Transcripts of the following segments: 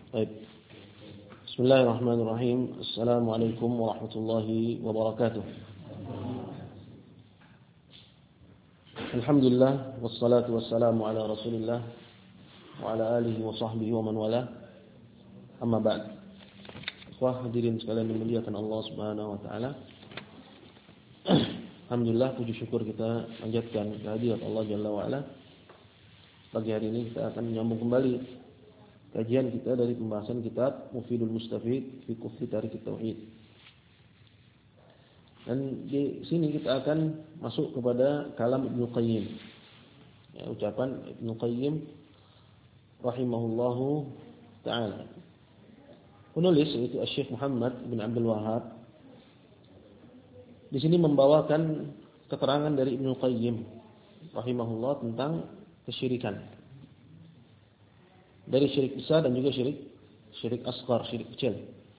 Baik. Bismillahirrahmanirrahim. Assalamualaikum warahmatullahi wabarakatuh. Alhamdulillah wassalatu wassalamu ala Rasulillah wa ala alihi wa sahbihi wa man wala. Amma ba'd. Ikhwah hadirin sekalian dimuliakan Allah Subhanahu wa taala. Alhamdulillah, puji syukur kita panjatkan kehadirat Allah Jalla wa ala. Pagi hari ini kita akan menyambung kembali kajian kita dari pembahasan kitab Mufidul Mustafid fi Kufi Tarik Tauhid. Dan di sini kita akan masuk kepada kalam Ibnu Qayyim. Ya, ucapan Ibnu Qayyim rahimahullahu taala. Penulis yaitu Syekh Muhammad bin Abdul Wahhab di sini membawakan keterangan dari Ibnu Qayyim rahimahullah tentang kesyirikan. Dari syirik besar dan juga syirik asghar, syirik kecil.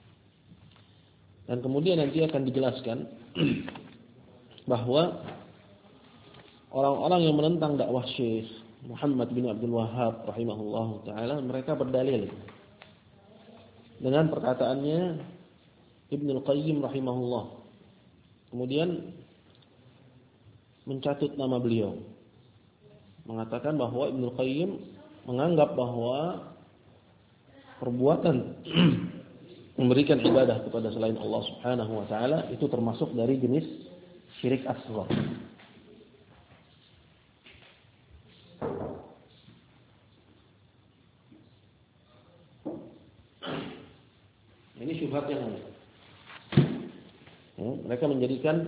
Dan kemudian nanti akan dijelaskan bahwa orang-orang yang menentang dakwah Syekh Muhammad bin Abdul Wahhab rahimahullahu taala, mereka berdalil dengan perkataannya Ibnu Qayyim rahimahullah. Kemudian mencatut nama beliau, mengatakan bahwa Ibnu Qayyim menganggap bahwa perbuatan memberikan ibadah kepada selain Allah Subhanahu wa taala itu termasuk dari jenis syirik asghar. Ini syubhat yang lain. Mereka menjadikan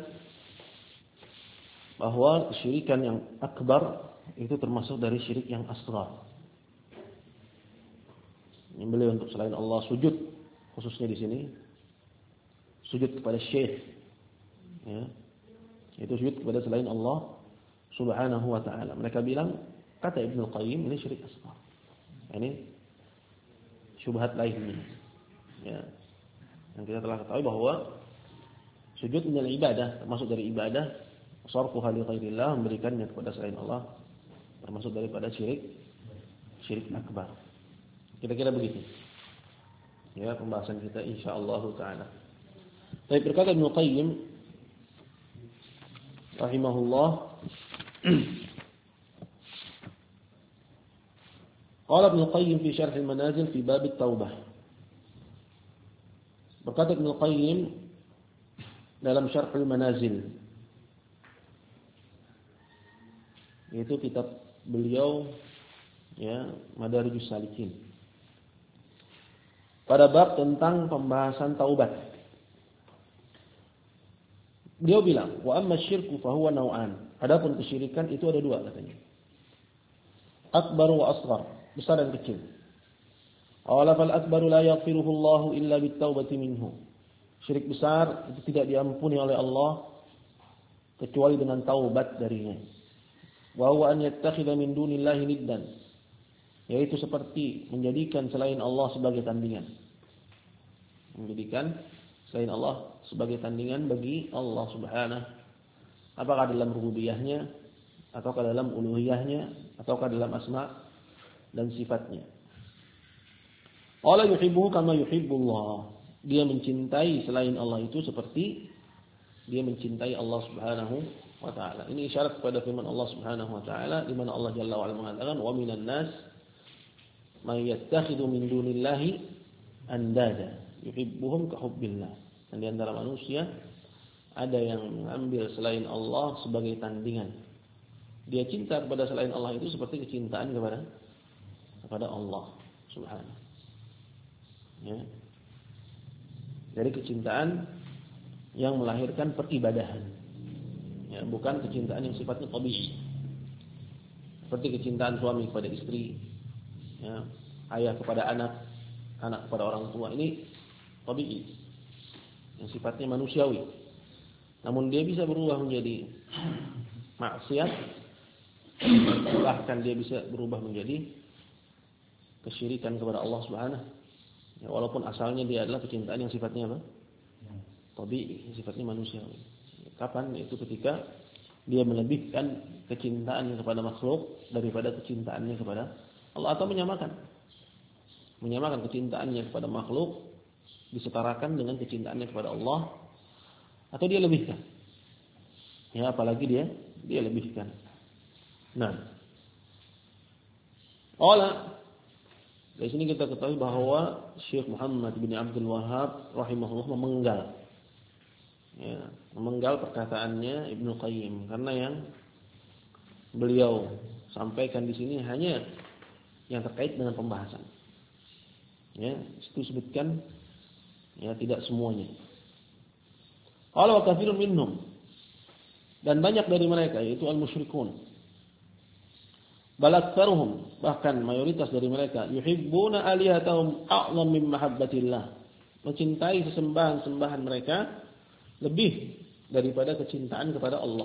bahwa kesyirikan yang akbar itu termasuk dari syirik yang asghar. Menyembelih untuk selain Allah, sujud khususnya di sini, sujud kepada syekh, ya, itu sujud kepada selain Allah Subhanahu wa taala. Mereka bilang, kata Ibnu Qayyim, ini syirik asghar. Ini syubhat lainnya. Ya. Yang kita telah ketahui bahwa sujud adalah ibadah, termasuk dari ibadah, sarfuha li ghairillah, memberikannya kepada selain Allah, termasuk daripada syirik akbar. Kira-kira begitu. Ya, pembahasan kita insyaallah taala. Baik, berkata Ibnu Qayyim rahimahullah, qala Ibnu Qayyim fi Syarh al-Manazil fi bab at-taubah. Berkata Ibnu Qayyim dalam Syarh al-Manazil, yaitu kitab beliau, ya, Madarijus Salikin, pada bab tentang pembahasan taubat. Beliau bilang, wa amma syirku fa huwa naw'an. Adapun kesyirikan itu ada dua katanya. Akbar wa asghar, besar dan kecil. Awala fal akbaru la yaghfiruhu Allah illa bit-taubati minhu. Syirik besar itu tidak diampuni oleh Allah kecuali dengan taubat darinya. Wa huwa an yattakhidha min dunillahi niddan, yaitu seperti menjadikan selain Allah sebagai tandingan. Menjadikan selain Allah sebagai tandingan bagi Allah Subhanahu, apakah dalam rububiyahnya, ataukah dalam uluhiyahnya, ataukah dalam asma dan sifatnya. Allah yuhibbuhu kama yuhibbullah. Dia mencintai selain Allah itu seperti dia mencintai Allah Subhanahu wa taala. Ini isyarat kepada firman Allah Subhanahu wa taala di mana Allah Jalla wa ala mengatakan, wa minan nas may yattakhidhu min dunillahi andada yuhibbuhum ka hubbillah. Dan di antara manusia ada yang mengambil selain Allah sebagai tandingan. Dia cinta kepada selain Allah itu seperti kecintaan kepada Allah Subhanahu. Ya. Dari kecintaan yang melahirkan peribadahan. Ya, bukan kecintaan yang sifatnya tabi'i. Seperti kecintaan suami kepada istri, ya, ayah kepada anak, anak kepada orang tua, ini tabi'i, yang sifatnya manusiawi. Namun dia bisa berubah menjadi maksiat, bahkan dia bisa berubah menjadi kesyirikan kepada Allah Subhanahu. Ya, walaupun asalnya dia adalah kecintaan yang sifatnya apa? Tabi'i, sifatnya manusiawi. Kapan? Itu ketika dia melebihkan kecintaannya kepada makhluk daripada kecintaannya kepada Allah, atau menyamakan menyamakan kecintaannya kepada makhluk disetarakan dengan kecintaannya kepada Allah, atau dia lebihkan. Ya, apalagi dia lebihkan. Nah, dari sini kita ketahui bahwa Syekh Muhammad bin Abdul Wahhab rahimahullah memenggal perkataannya Ibnu Qayyim, karena yang beliau sampaikan di sini hanya yang terkait dengan pembahasan. Ya, itu sebutkan ya tidak semuanya. Qala wa katsirun minhum, dan banyak dari mereka yaitu al-musyrikun, bal aktsaruhum, bahkan mayoritas dari mereka, yuhibbuna alihatahum a'zam min mahabbatillah, mencintai sesembahan-sembahan mereka lebih daripada kecintaan kepada Allah.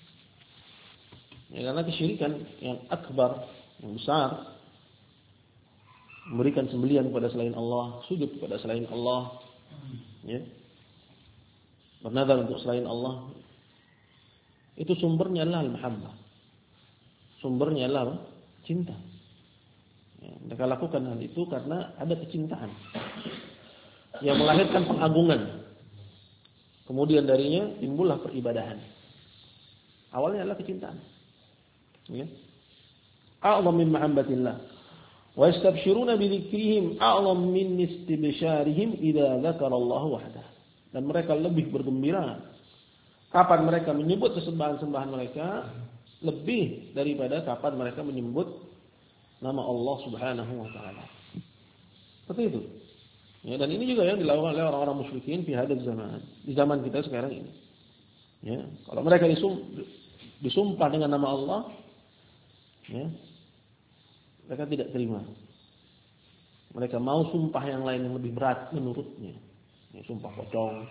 Ya, karena kesyirikan yang akbar, yang besar, memberikan sembelihan kepada selain Allah, sujud kepada selain Allah, ya, bernazar untuk selain Allah, itu sumbernya adalah al-mahabbah. Sumbernya adalah cinta. Ya, mereka lakukan hal itu karena ada kecintaan yang melahirkan pengagungan. Kemudian darinya timbullah peribadahan. Awalnya adalah kecintaan. Ya. A'zam min mahabbatillah. Wa yastabshiruna bi dzikrihim a'zam min istibsharihim idza dzakara Allah wahdah. Dan mereka lebih bergembira kapan mereka menyebut sesembahan-sembahan mereka lebih daripada kapan mereka menyebut nama Allah Subhanahu wa taala. Seperti itu. Ya, dan ini juga yang dilakukan oleh orang-orang musyrikin di hadzal zaman, di zaman kita sekarang ini. Ya, kalau mereka disumpah dengan nama Allah, ya, mereka tidak terima. Mereka mau sumpah yang lain yang lebih berat menurutnya. Ya, sumpah pocong.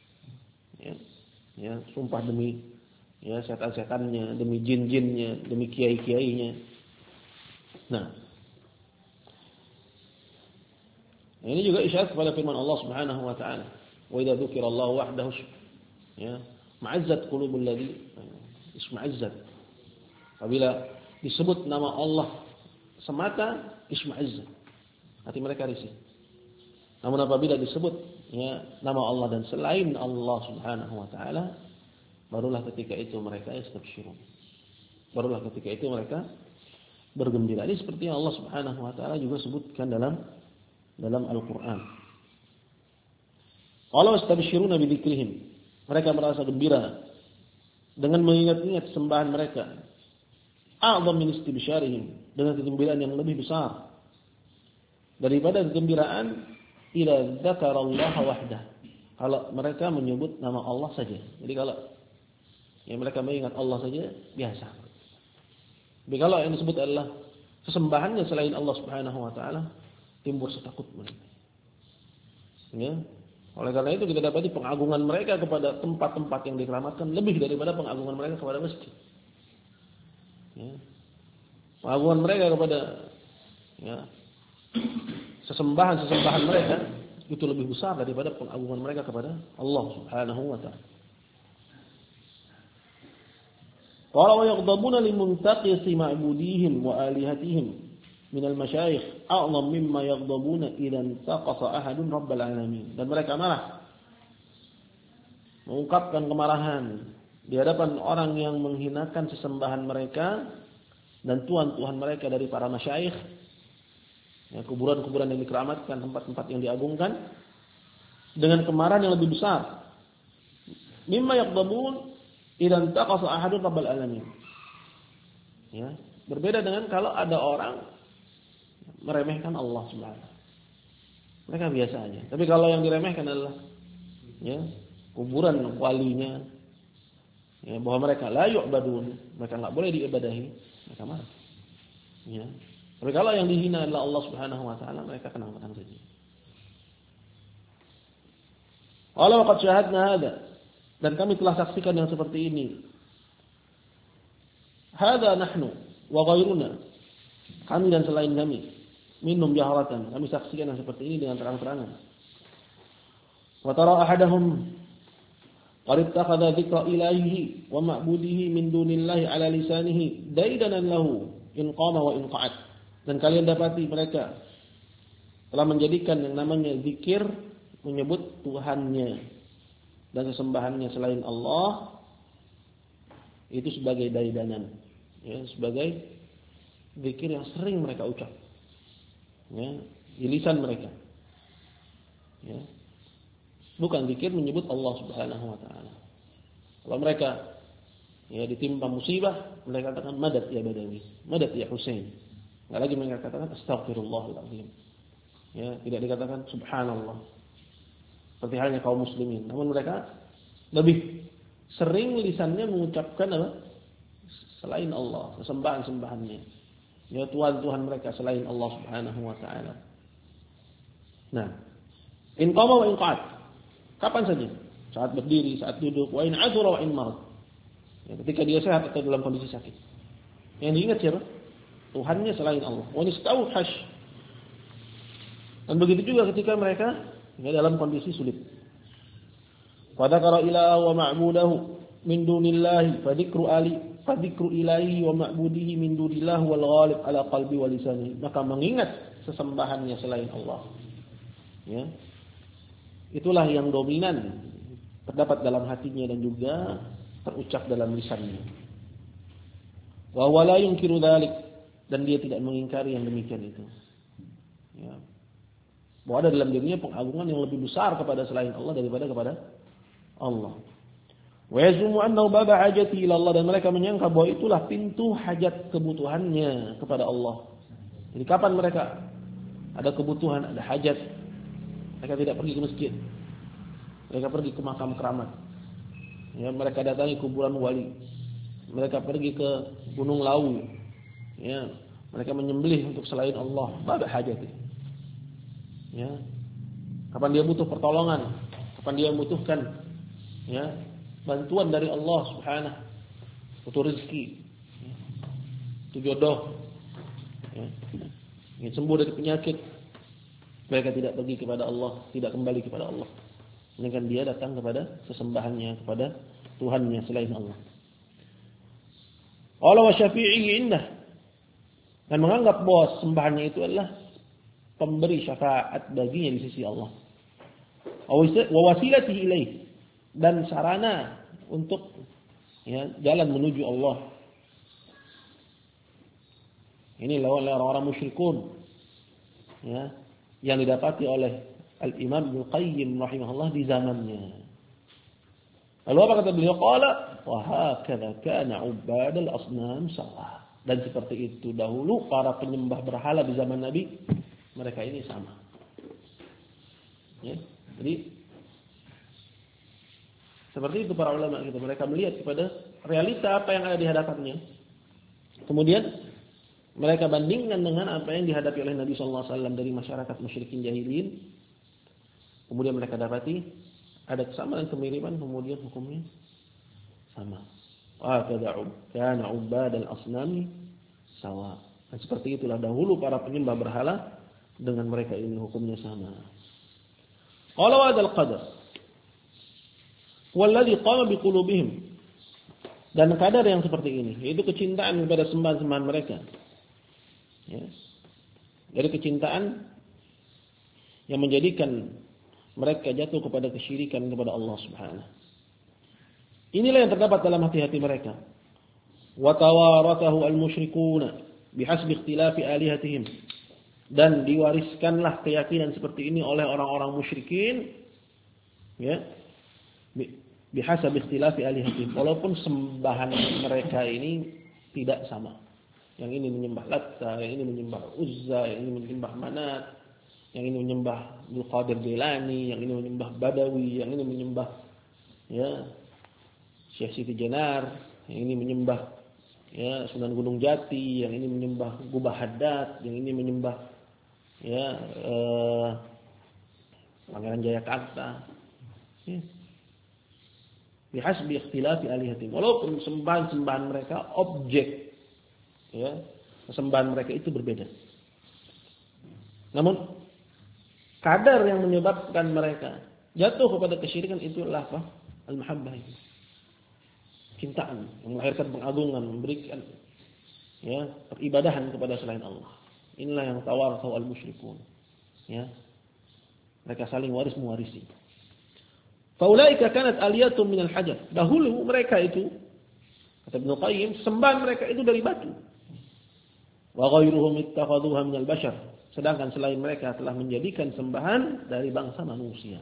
Ya, sumpah demi ya setan-setannya, demi jin-jinnya, demi kiai-kiainya. Nah, ini juga isyarat kepada firman Allah Subhanahu wa taala, "Wa idza dzukirallahu wahdahu" ya, ma'azzat qulubul ladzi isma'izzat. Apabila disebut nama Allah semata, isma'izzat, hati mereka risih. Namun apabila disebut ya nama Allah dan selain Allah Subhanahu wa taala, barulah ketika itu mereka yastabshirun. Barulah ketika itu mereka bergembira. Ini seperti yang Allah Subhanahu wa taala juga sebutkan dalam Al-Qur'an. Qala yastabshiruna bi dzikrihim. Mereka merasa gembira dengan mengingat-ingat sembahan mereka. A'zam min istibsyarihim, dengan kegembiraan yang lebih besar daripada kegembiraan ila dzakarallaha wahdah. Kalau mereka menyebut nama Allah saja. Jadi kalau ya mereka mengingat Allah saja biasa. Tapi kalau yang disebut adalah sesembahannya selain Allah Subhanahu wa taala, timbul setakut mereka. Ya. Oleh karena itu kita dapati pengagungan mereka kepada tempat-tempat yang dikeramatkan lebih daripada pengagungan mereka kepada masjid. Ya. Pengagungan mereka kepada ya, sesembahan mereka itu lebih besar daripada pengagungan mereka kepada Allah Subhanahu wa taala. Qala wa yaghdabuna limuntaqisi ma'budihim wa alihatihim min al-masyayikh a'zam mimma yaghdabuna idan taqasa ahadun rabbal alamin. Dan mereka marah, mengungkapkan kemarahan di hadapan orang yang menghinakan sesembahan mereka dan tuhan-tuhan mereka dari para masyayikh, ya, kuburan-kuburan yang dikeramatkan, tempat-tempat yang diagungkan, dengan kemarahan yang lebih besar. Mimma yaghdabun idan taqasa ahadun rabbal alamin. Ya, berbeda dengan kalau ada orang meremehkan Allah Subhanahu. Mereka biasa aja. Tapi kalau yang diremehkan adalah ya, kuburan walinya, ya, bahwa mereka la yu'badun, mereka enggak boleh diibadahi, mereka marah. Ya. Tapi kalau yang dihina adalah Allah Subhanahu wa taala, mereka tenang-tenang saja. Walau qad syahadna hadza, dan kami telah saksikan yang seperti ini. Hadza nahnu wa ghairuna, kami dan selain kami, minum jaharatan, kami saksikan yang seperti ini dengan terang-terangan. Wa tara ahadahum qad ittakhadha dzikra ilahihi wa ma'budihi min dunillahi ala lisanihi daidanan lahu in qama wa in qa'ad. Dan kalian dapati mereka telah menjadikan yang namanya zikir menyebut Tuhannya dan sesembahannya selain Allah itu sebagai daidanan, ya, sebagai zikir yang sering mereka ucap, ya, di lisan mereka, ya. Bukan zikir menyebut Allah Subhanahu wa taala. Kalau mereka ya ditimpa musibah, mereka katakan madad ya Badawi, madad ya Husain. Enggak lagi mereka katakan astagfirullahaladzim. Ya, tidak dikatakan subhanallah. Seperti halnya kaum muslimin. Namun mereka lebih sering lisannya mengucapkan apa? Selain Allah, sesembahan-sembahannya. Ya, Tuhan-Tuhan mereka selain Allah Subhanahu wa taala. Nah, in qama wa in qa'ad. Kapan saja? Saat berdiri, saat duduk, wa in 'athara wa in marad. Ya, ketika dia sehat atau dalam kondisi sakit. Yang diingat siapa? Tuhannya selain Allah. Wa nistauhash. Dan begitu juga ketika mereka ya, dalam kondisi sulit. Wa dzakara ilaha wa ma'budahu min dunillahi fadzikru ilahi wa ma'budihi min dunillahi wal ghalib ala qalbi wa lisani. Maka mengingat sesembahannya selain Allah. Ya. Itulah yang dominan terdapat dalam hatinya dan juga terucap dalam lisannya. Wa huwa la yunkiru dzalik, dan dia tidak mengingkari yang demikian itu. Ya. Bahwa ada dalam dirinya pengagungan yang lebih besar kepada selain Allah daripada kepada Allah. Wa yazumu annahu baba hajati ila Allah, dan mereka menyangka bahwa itulah pintu hajat kebutuhannya kepada Allah. Jadi kapan mereka ada kebutuhan, ada hajat, mereka tidak pergi ke masjid. Mereka pergi ke makam keramat. Ya, mereka datangi kuburan wali. Mereka pergi ke Gunung Lawu. Ya, mereka menyembelih untuk selain Allah. Baba hajati. Ya. Kapan dia butuh pertolongan, kapan dia membutuhkan ya, bantuan dari Allah Subhanahu, butuh rezeki, ya, butuh jodoh, ya, ingin sembuh dari penyakit, mereka tidak pergi kepada Allah, tidak kembali kepada Allah, melainkan dia datang kepada sesembahannya, kepada Tuhannya selain Allah. Allah wa syafi'i indah, dan menganggap bahwa sembahannya itu adalah pemberi syafaat baginya di sisi Allah. Wa wasilatihi ilaih, dan sarana untuk ya, jalan menuju Allah. Ini orang-orang musyrikun ya, yang didapati oleh Al-Imam Ibnu Qayyim rahimahullah di zamannya. Lalu apa kata beliau? Qala wa hakadha kana 'ubadul asnam sawa. Dan seperti itu dahulu para penyembah berhala di zaman Nabi, mereka ini sama. Ya, jadi seperti itu para ulama kita. Mereka melihat kepada realita apa yang ada di hadapannya. Kemudian mereka bandingkan dengan apa yang dihadapi oleh Nabi sallallahu alaihi wasallam dari masyarakat musyrikin jahilin. Kemudian mereka dapati ada kesamaan dan kemiripan, kemudian hukumnya sama. Wa kana ubadal asnami sawa. Dan seperti itulah dahulu para penyembah berhala dengan mereka ini hukumnya sama. Qala wa hadzal qadar walladhi qama biqulubihim, dan kadar yang seperti ini yaitu kecintaan kepada sembahan-sembahan mereka. Ya. Dari kecintaan yang menjadikan mereka jatuh kepada kesyirikan kepada Allah Subhanahu. Inilah yang terdapat dalam hati-hati mereka. Wa tawarathahu al-musyrikuuna bihasbi ikhtilafi alihatihim, dan diwariskanlah keyakinan seperti ini oleh orang-orang musyrikin ya, bihasab ikhtilafi alihatihim, walaupun sembahan mereka ini tidak sama. Yang ini menyembah Latta, yang ini menyembah Uzza, yang ini menyembah Manat, yang ini menyembah Abdul Qadir Jailani, yang ini menyembah Badawi, yang ini menyembah ya Syekh Siti Jenar, yang ini menyembah ya Sunan Gunung Jati, yang ini menyembah Gubah Haddad, yang ini menyembah ya Pangeran Jayakarta. Ya. Bihasbi ikhtilafi alihatim. Walaupun sembahan-sembahan mereka, objek ya, sembahan mereka itu berbeda. Namun kadar yang menyebabkan mereka jatuh kepada kesyirikan itulah apa? Al-mahabbah itu. Cintaan yang melahirkan pengagungan, memberikan ya peribadahan kepada selain Allah. Inilah yang tawarathu al-musyrikun. Ya. Mereka saling waris mewarisi. Faulaika kanat aliyatun minal hajar. Dahulu mereka itu, kata Ibnu Qayyim, sembahan mereka itu dari batu. Wa ghairuhum ittakhadhuha minal bashar. Sedangkan selain mereka telah menjadikan sembahan dari bangsa manusia.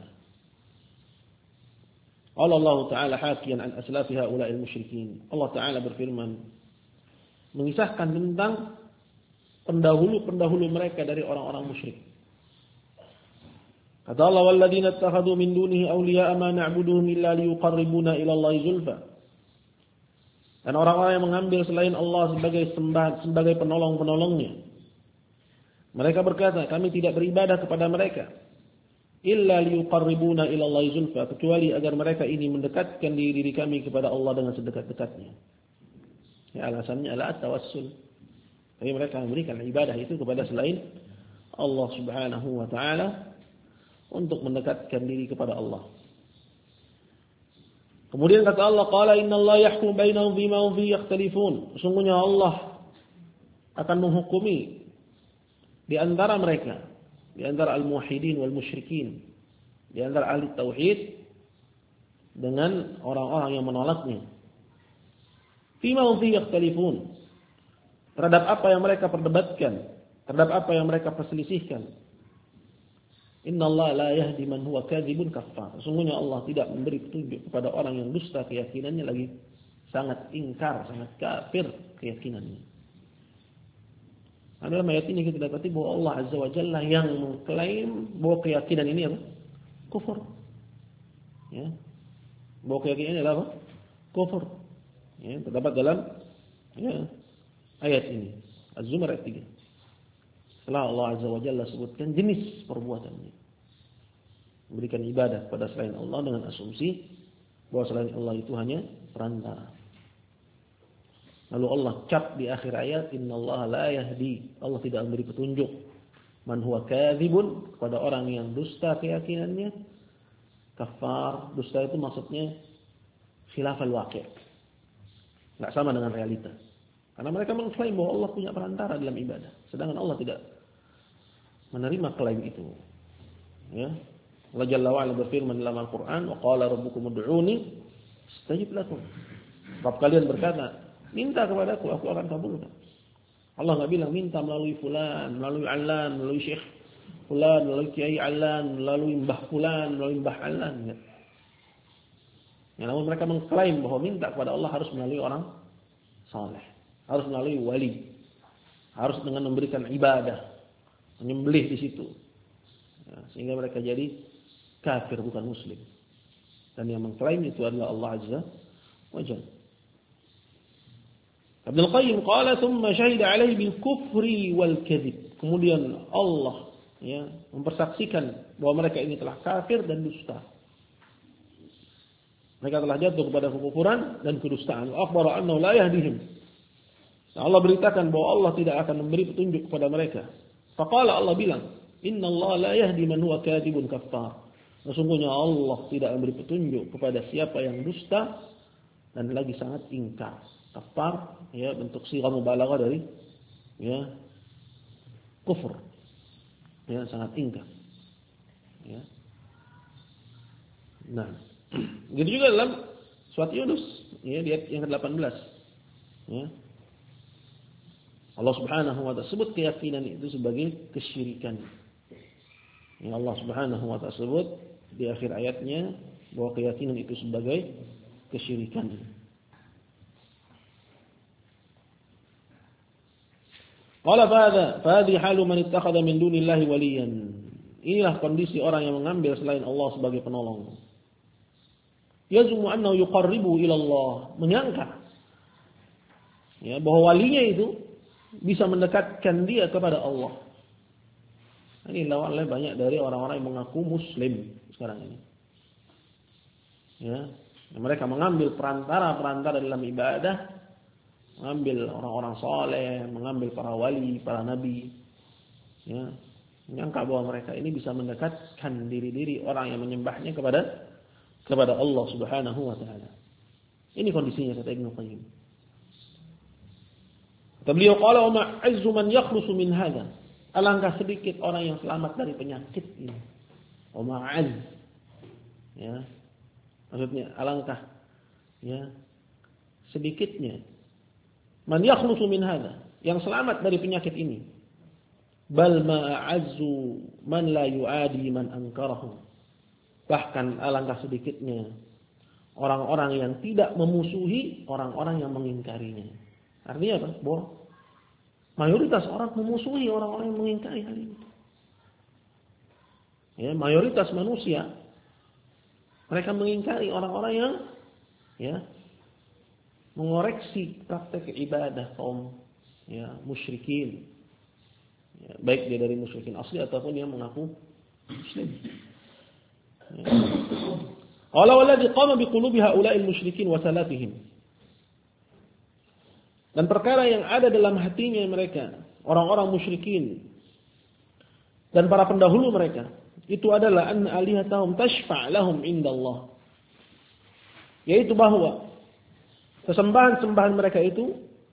Allah Ta'ala hakiyan an aslafi haula'il musyrikin. Allah Ta'ala berfirman mengisahkan tentang pendahulu-pendahulu mereka dari orang-orang musyrik. Kata Allah, walladzina ittakhadhu min dunihi awliya'a ma na'buduhum illa liyuqarribuna ila Allahi zulfa. Dan orang-orang yang mengambil selain Allah sebagai penolong-penolongnya. Mereka berkata, kami tidak beribadah kepada mereka illa liyuqarribuna ila Allahi zulfa, kecuali agar mereka ini mendekatkan diri kami kepada Allah dengan sedekat-dekatnya. Ya, alasannya adalah tawassul. Tapi mereka memberikan ibadah itu kepada selain Allah Subhanahu wa taala untuk mendekatkan diri kepada Allah. Kemudian kata Allah, qala innallaha yahkum bainahum bima hum fihi yakhtalifun. Sesungguhnya Allah akan menghukumi di antara mereka, di antara al-muwahhidin wal musyrikin, di antara ahli tauhid dengan orang-orang yang menolaknya. Fima hum fihi yakhtalifun. Terhadap apa yang mereka perdebatkan, terhadap apa yang mereka perselisihkan. Innallaha la yahdi man huwa kadzibun kafar. Sesungguhnya Allah tidak memberi petunjuk kepada orang yang dusta keyakinannya, lagi sangat ingkar, sangat kafir keyakinannya. Dalam ayat ini kita dapati bahwa Allah Azza wa Jalla yang mengklaim bahwa keyakinan ini apa? Kufur. Ya. Bahwa keyakinan ini adalah apa? Kufur. Ya, terdapat dalam ayat ini. Az-Zumar ayat 3. Setelah Allah Azza wa Jalla sebutkan jenis perbuatannya. Memberikan ibadah kepada selain Allah dengan asumsi bahwa selain Allah itu hanya perantara. Lalu Allah cap di akhir ayat, innallaha la yahdi. Allah tidak memberi petunjuk. Man huwa kadzibun, kepada orang yang dusta keyakinannya. Kafar, dusta itu maksudnya khilafal waqi'. Enggak sama dengan realita. Karena mereka mengklaim bahwa Allah punya perantara dalam ibadah, sedangkan Allah tidak menerima klaim itu. Ya. Allah Jalla wa Ala berfirman dalam Al-Qur'an, wa qala rabbukum ud'uni astajib lakum. Rabb kalian berkata, minta kepadaku, aku akan kabulkan. Allah enggak bilang minta melalui fulan, melalui alan, melalui syekh fulan, melalui kiai alan, melalui mbah fulan, melalui mbah alan. Ya, namun mereka mengklaim bahwa minta kepada Allah harus melalui orang saleh, harus melalui wali, harus dengan memberikan ibadah, menyembelih di situ. Ya, sehingga mereka jadi kafir, bukan muslim. Dan yang mengklaim itu adalah Allah Azza wa Jalla. Ibnu Qayyim qala thumma syahida alaihi bil kufri wal kadzib. Kemudian Allah mempersaksikan bahwa mereka ini telah kafir dan dusta. Mereka telah jatuh kepada kekufuran dan kedustaan. Akhbara annahu la yahdihim. Allah beritakan bahwa Allah tidak akan memberi petunjuk kepada mereka. Faqala, Allah bilang, innallaha la yahdi man huwa kadzibun kafar. Sesungguhnya Allah tidak memberi petunjuk kepada siapa yang dusta dan lagi sangat ingkar. Kafar, ya, bentuk sighah mubalaghah dari kufur. Ya, sangat ingkar. Ya. Nah, gitu juga dalam surat Yunus, ya, di ayat yang ke-18. Ya. Allah Subhanahu wa ta'ala sebut keyakinan itu sebagai kesyirikan. Ya, Allah Subhanahu wa ta'ala sebut di akhir ayatnya bahwa keyakinan itu sebagai kesyirikan. Qala fahadhi halu man ittakhadha min dunillahi waliyan. Inilah kondisi orang yang mengambil selain Allah sebagai penolong. Yazumu annahu yuqarribu ila Allah, menyangka ya bahwa walinya itu bisa mendekatkan dia kepada Allah. Ini lawannya banyak dari orang-orang yang mengaku muslim sekarang ini. Ya, mereka mengambil perantara-perantara dalam ibadah, mengambil orang-orang saleh, mengambil para wali, para nabi. Ya, menyangka bahwa mereka ini bisa mendekatkan diri-diri orang yang menyembahnya kepada Allah Subhanahu wa taala. Ini kondisinya kata Ibnu Qayyim. Beliau qala wa ma'azzu man yakhlusu min hadha alangkah sedikit orang yang selamat dari penyakit ini. Wa ma'az. Ya. Maksudnya alangkah ya sedikitnya man yakhlusu min hada, yang selamat dari penyakit ini. Bal ma'azzu man la yu'adi man ankarahu. Bahkan alangkah sedikitnya orang-orang yang tidak memusuhi orang-orang yang mengingkarinya. Artinya apa? Bahwa mayoritas orang memusuhi orang-orang yang mengingkari hal ini. Ya, mayoritas manusia mereka mengingkari orang-orang yang ya mengoreksi praktek ibadah kaum ya musyrikin. Ya, baik dia dari musyrikin asli ataupun dia mengaku muslim. Ya. Qala walladzi qama biqulubi haula'il musyrikin wa salatihim. Dan perkara yang ada dalam hatinya mereka, orang-orang musyrikin dan para pendahulu mereka, itu adalah an alihatahum tashfa' lahum indallah. Yaitu bahwa sesembahan-sembahan mereka itu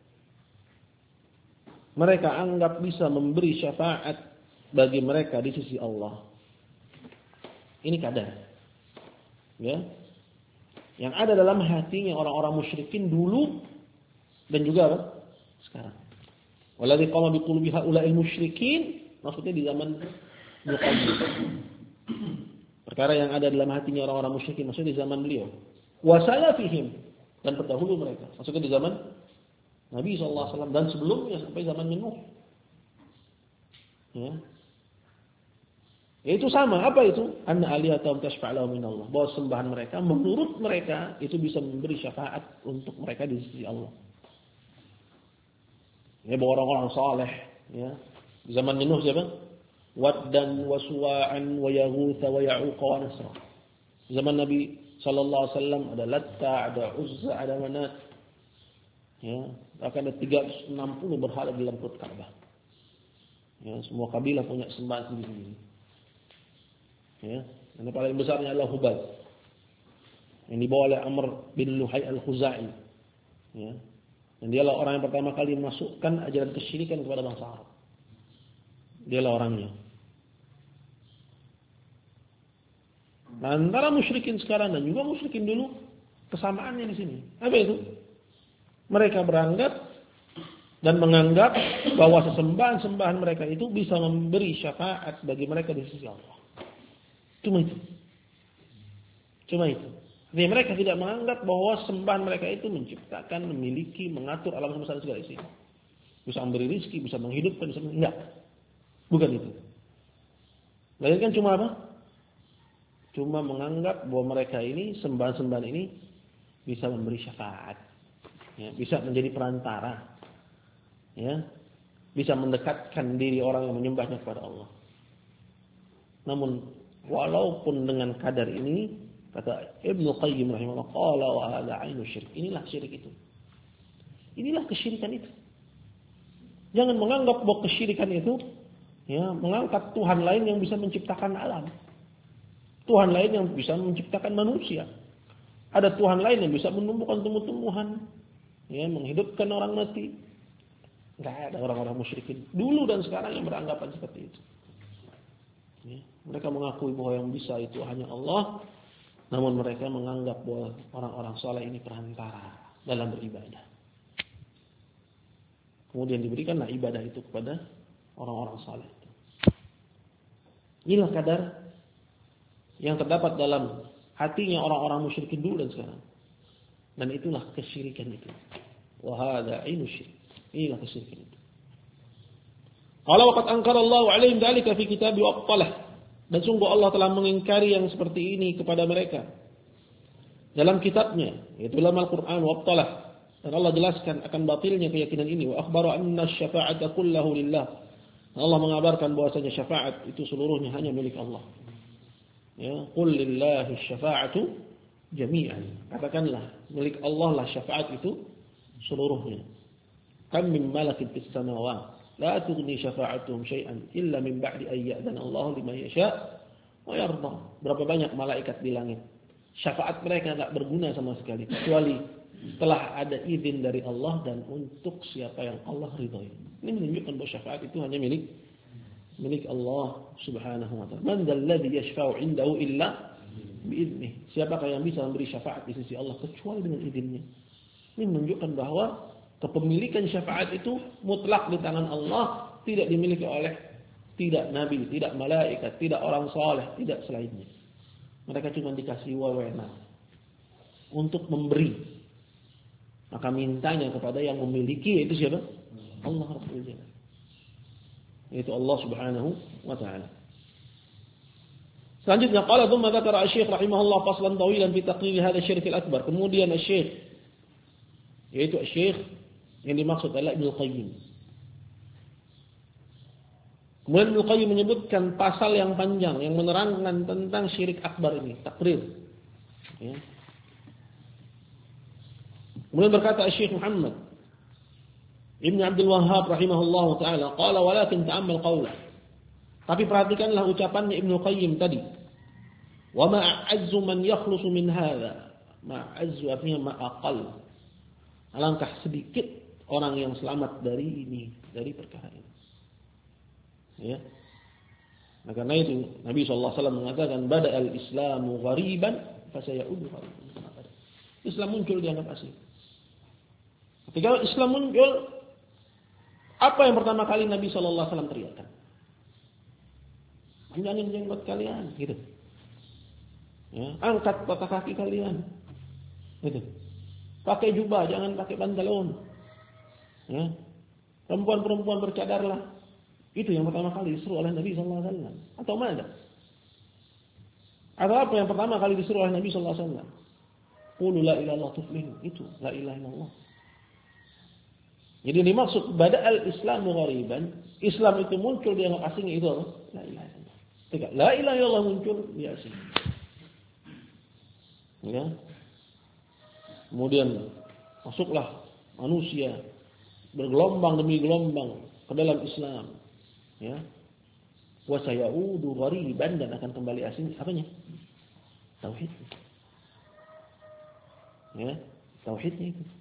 mereka anggap bisa memberi syafaat bagi mereka di sisi Allah. Ini kadar. Ya. Yang ada dalam hatinya orang-orang musyrikin dulu dan juga apa? Sekarang. Waladzi qama biqulubi haula'il musyrikin, maksudnya di zaman Muqaddam. Perkara yang ada dalam hatinya orang-orang musyrikin maksudnya di zaman beliau. Wa salafihim, dan pendahulu mereka. Maksudnya di zaman Nabi SAW dan sebelumnya sampai zaman Nuh. Ya. Itu sama. Apa itu? Anna alihatahum tashfa' lahum minallah. Bahwa sembahan mereka, menurut mereka, itu bisa memberi syafaat untuk mereka di sisi Allah. Ya, bahwa orang-orang saleh. Ya. Di zaman Nuh siapa? Waddan wa suwa'an wa yaghutha wa ya'uqa wa nasra. Di zaman Nabi SAW ada Latta, ada Uzza, ada Manat. Ya. Akan ada 360 berhala di dalam perut Ka'bah. Ya, semua kabilah punya sembahan sendiri. Ya, yang paling besarnya adalah Hubal. Yang dibawa oleh Amr bin Luhai al-Khuzai. Ya. Dan dialah orang yang pertama kali memasukkan ajaran kesyirikan kepada bangsa Arab. Dialah orangnya. Nah, antara musyrikin sekarang dan juga musyrikin dulu kesamaannya di sini. Apa itu? Mereka beranggap dan menganggap bahwa sesembahan-sembahan mereka itu bisa memberi syafaat bagi mereka di sisi Allah. Cuma itu. Jadi mereka tidak menganggap bahwa sembahan mereka itu menciptakan, memiliki, mengatur alam semesta segala isi. Bisa memberi rezeki, bisa menghidupkan, bisa enggak. Bukan itu. Lain kan cuma apa? Cuma menganggap bahwa mereka ini, sembahan-sembahan ini bisa memberi syafaat. Ya, bisa menjadi perantara. Ya, bisa mendekatkan diri orang yang menyembahnya kepada Allah. Namun walaupun dengan kadar ini, kata Ibnu Qayyim rahimahullah, qala wa hadza ainu syirk. Inilah syirik itu. Inilah kesyirikan itu. Jangan menganggap bahwa kesyirikan itu ya mengangkat Tuhan lain yang bisa menciptakan alam. Tuhan lain yang bisa menciptakan manusia. Ada Tuhan lain yang bisa menumbuhkan tumbuh-tumbuhan, ya, menghidupkan orang mati. Enggak ada orang-orang musyrikin dulu dan sekarang yang beranggapan seperti itu. Ya, mereka mengakui bahwa yang bisa itu hanya Allah, namun mereka menganggap bahwa orang-orang saleh ini perantara dalam beribadah. Kemudian diberikanlah ibadah itu kepada orang-orang saleh itu. Inilah kadar yang terdapat dalam hatinya orang-orang musyrikin dulu dan sekarang. Dan itulah kesyirikan itu. Wa hadza ainu syirk. Inilah kesyirikan itu. Qala waqad ankara Allah 'alaihim dzalika fi kitabi wa qalah. Dan sungguh Allah telah mengingkari yang seperti ini kepada mereka dalam kitabnya, yaitu dalam Al-Qur'an wa qalah. Dan Allah jelaskan akan batilnya keyakinan ini. Wa akhbara anna asy-syafa'ata kulluhu lillah. Allah mengabarkan bahwasanya syafaat itu seluruhnya hanya milik Allah. Ya, qul lillahi syafa'atu jami'an. Katakanlah milik Allah lah syafaat itu seluruhnya. Kam min malakin fis samawati la tughni syafa'atuhum syai'an illa min ba'di an ya'dana Allah liman yasha' wa yarda. Berapa banyak malaikat di langit. Syafaat mereka enggak berguna sama sekali kecuali setelah ada izin dari Allah dan untuk siapa yang Allah ridhoi. Ini menunjukkan bahwa syafaat itu hanya milik milik Allah Subhanahu wa taala. Man dzalladzi yashfa'u 'indahu illa bi'idnih. Siapakah yang bisa memberi syafaat di sisi Allah kecuali dengan izinnya? Ini menunjukkan bahwa kepemilikan syafaat itu mutlak di tangan Allah, tidak dimiliki oleh tidak nabi, tidak malaikat, tidak orang saleh, tidak selainnya. Mereka cuma dikasih wewenang untuk memberi. Maka mintanya kepada yang memiliki, yaitu siapa? Allah Rabbul Jalal. Yaitu Allah Subhanahu wa taala. Selanjutnya qala thumma dzakara asy-syekh rahimahullah faslan tawilan fi taqrir hadha asy-syirk al-akbar. Kemudian asy-syekh, yaitu asy-syekh yang dimaksud adalah Ibnu Qayyim. Kemudian Ibnu Qayyim menyebutkan pasal yang panjang yang menerangkan tentang syirik akbar ini, takrir. Ya. Kemudian berkata Syekh Muhammad Ibn Abdul Wahhab rahimahullahu taala, qala walakin ta'ammal qawla. Tapi perhatikanlah ucapannya Ibnu Qayyim tadi. Wa ma a'azzu man yakhlusu min hadha. Ma'azzu artinya ma'aqal. Alangkah sedikit orang yang selamat dari ini, dari perkara ini. Ya. Nah, karena itu Nabi SAW mengatakan bada'al islamu ghariban fasayaudu ghariban. Islam muncul dianggap asing. Ketika Islam muncul, apa yang pertama kali Nabi SAW teriakkan? Panjangin jenggot kalian, gitu. Ya, angkat tata kaki kalian, gitu. Pakai jubah, jangan pakai pantalon. Ya. Perempuan-perempuan bercadarlah. Itu yang pertama kali disuruh oleh Nabi SAW. Atau mana? Atau apa yang pertama kali disuruh oleh Nabi SAW? Qulu la ilaha illallah tuflihu. Itu la ilaha illallah. Jadi dimaksud bada'al islamu ghariban, Islam itu muncul dianggap asing, itu apa? La ilaha illallah. Ketika la ilaha illallah muncul, dia asing. Ya. Kemudian masuklah manusia bergelombang demi gelombang ke dalam Islam. Ya. Wa sayaudu ghariban, dan akan kembali asing apanya? Tauhid. Ya, tauhidnya itu.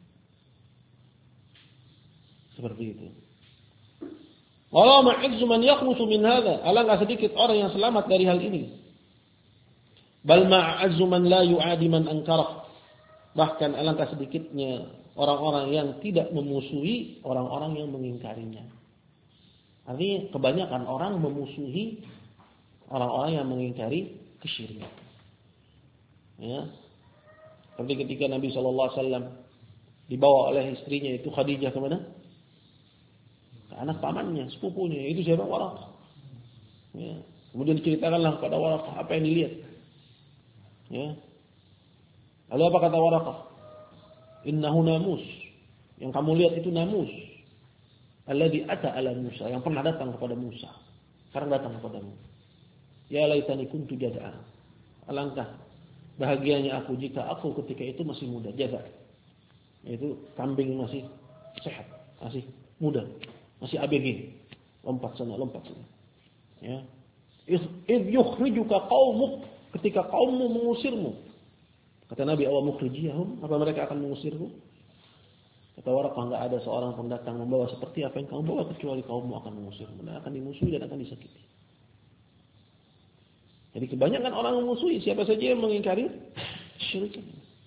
Seperti itu. Wala ma'izzu man yakhlusu min hadha. Alangkah sedikit orang yang selamat dari hal ini. Bal ma'azzu man la yu'adi man ankarah. Bahkan alangkah sedikitnya orang-orang yang tidak memusuhi orang-orang yang mengingkarinya. Artinya kebanyakan orang memusuhi orang-orang yang mengingkari kesyirikan. Ya. Seperti ketika Nabi SAW dibawa oleh istrinya itu Khadijah kemana? Ke anak pamannya, sepupunya. Itu siapa? Waraqah. Ya. Kemudian diceritakanlah kepada Waraqah apa yang dilihat. Ya. Lalu apa kata Waraqah? Innahu namus. Yang kamu lihat itu namus. Alladhi ata ala Musa. Yang pernah datang kepada Musa. Sekarang datang kepadamu. Ya laitani kuntu jada'a. Alangkah bahagianya aku jika aku ketika itu masih muda. Jada'. Yaitu kambing masih sehat. Masih muda. Masih ABG. Lompat sana, lompat sana. Ya. Idh yukhrijuka qaumuk. Ketika kaummu mengusirmu. Kata Nabi, awa mukhrijiyahum, apa mereka akan mengusirku? Kata Waraqah, enggak ada seorang pun datang membawa seperti apa yang kamu bawa kecuali kaummu akan mengusirmu, dan akan dimusuhi dan akan disakiti. Jadi kebanyakan orang memusuhi siapa saja yang mengingkari syirik.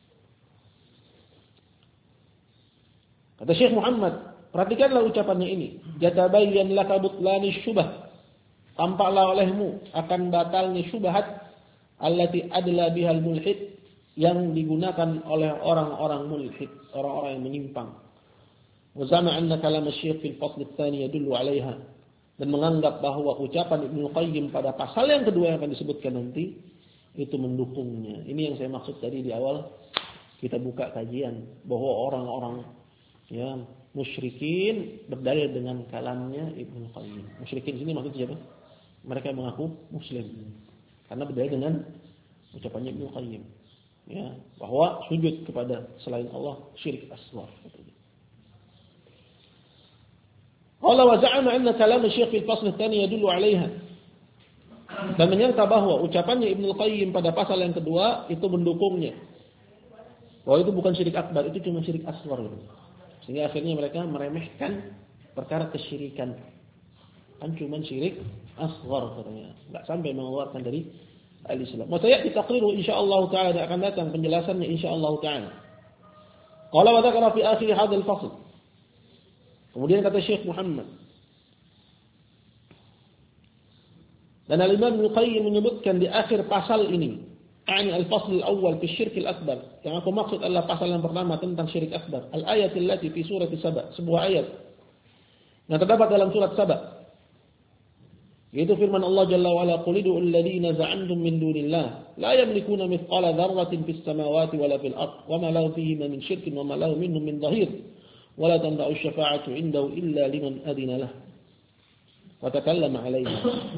Kata Syekh Muhammad, perhatikanlah ucapannya ini. Yatabayyan laka butlani syubah. Tampaklah olehmu akan batalnya syubhat allati adla bihal mulhid, yang digunakan oleh orang-orang mulhid, orang-orang yang menyimpang. Wa zama anna kalam asy-syekh fil fasl ats-tsani yadullu 'alaiha, dan menganggap bahwa ucapan Ibnu Qayyim pada pasal yang kedua yang akan disebutkan nanti itu mendukungnya. Ini yang saya maksud tadi di awal kita buka kajian, bahwa orang-orang ya musyrikin berdalil dengan kalamnya Ibnu Qayyim. Musyrikin di sini maksudnya siapa? Mereka yang mengaku muslim. Karena berdalil dengan ucapannya Ibnu Qayyim. Ya, bahwa sujud kepada selain Allah syirik asghar. Qala wa za'ama anna kalam asy-syekh fil fasl ats-tsani yadullu 'alaiha. Dan menyangka bahwa ucapannya Ibnu Qayyim pada pasal yang kedua itu mendukungnya. Bahwa itu bukan syirik akbar, itu cuma syirik asghar gitu. Sehingga akhirnya mereka meremehkan perkara kesyirikan. Kan cuma syirik asghar katanya. Enggak sampai mengeluarkan dari al-Islam. Wa sayati taqriru insyaallah taala, akan datang penjelasannya insyaallah taala. Qala wa dzakara fi akhir hadzal fasl. Kemudian kata Syekh Muhammad, dan Al-Imam Ibnu Qayyim menyebutkan di akhir pasal ini, ani al-fasl al-awwal fi syirk al-akbar. Yang aku maksud adalah pasal yang pertama tentang syirik akbar. Al-ayat allati fi surah Saba, sebuah ayat yang terdapat dalam surat Saba. Yaitu firman Allah Jalla wa ala, "Qul ud'u alladziina za'amtum min dunillah, la yamlikuna mithqala dzarratin fis samawati wala fil ardh, wa ma lahum fihima min syirkin wa ma lahu minhum min dhahir, wa la tanfa'u asy-syafa'atu 'indahu illa liman adina lahu wa takallama 'alaihi."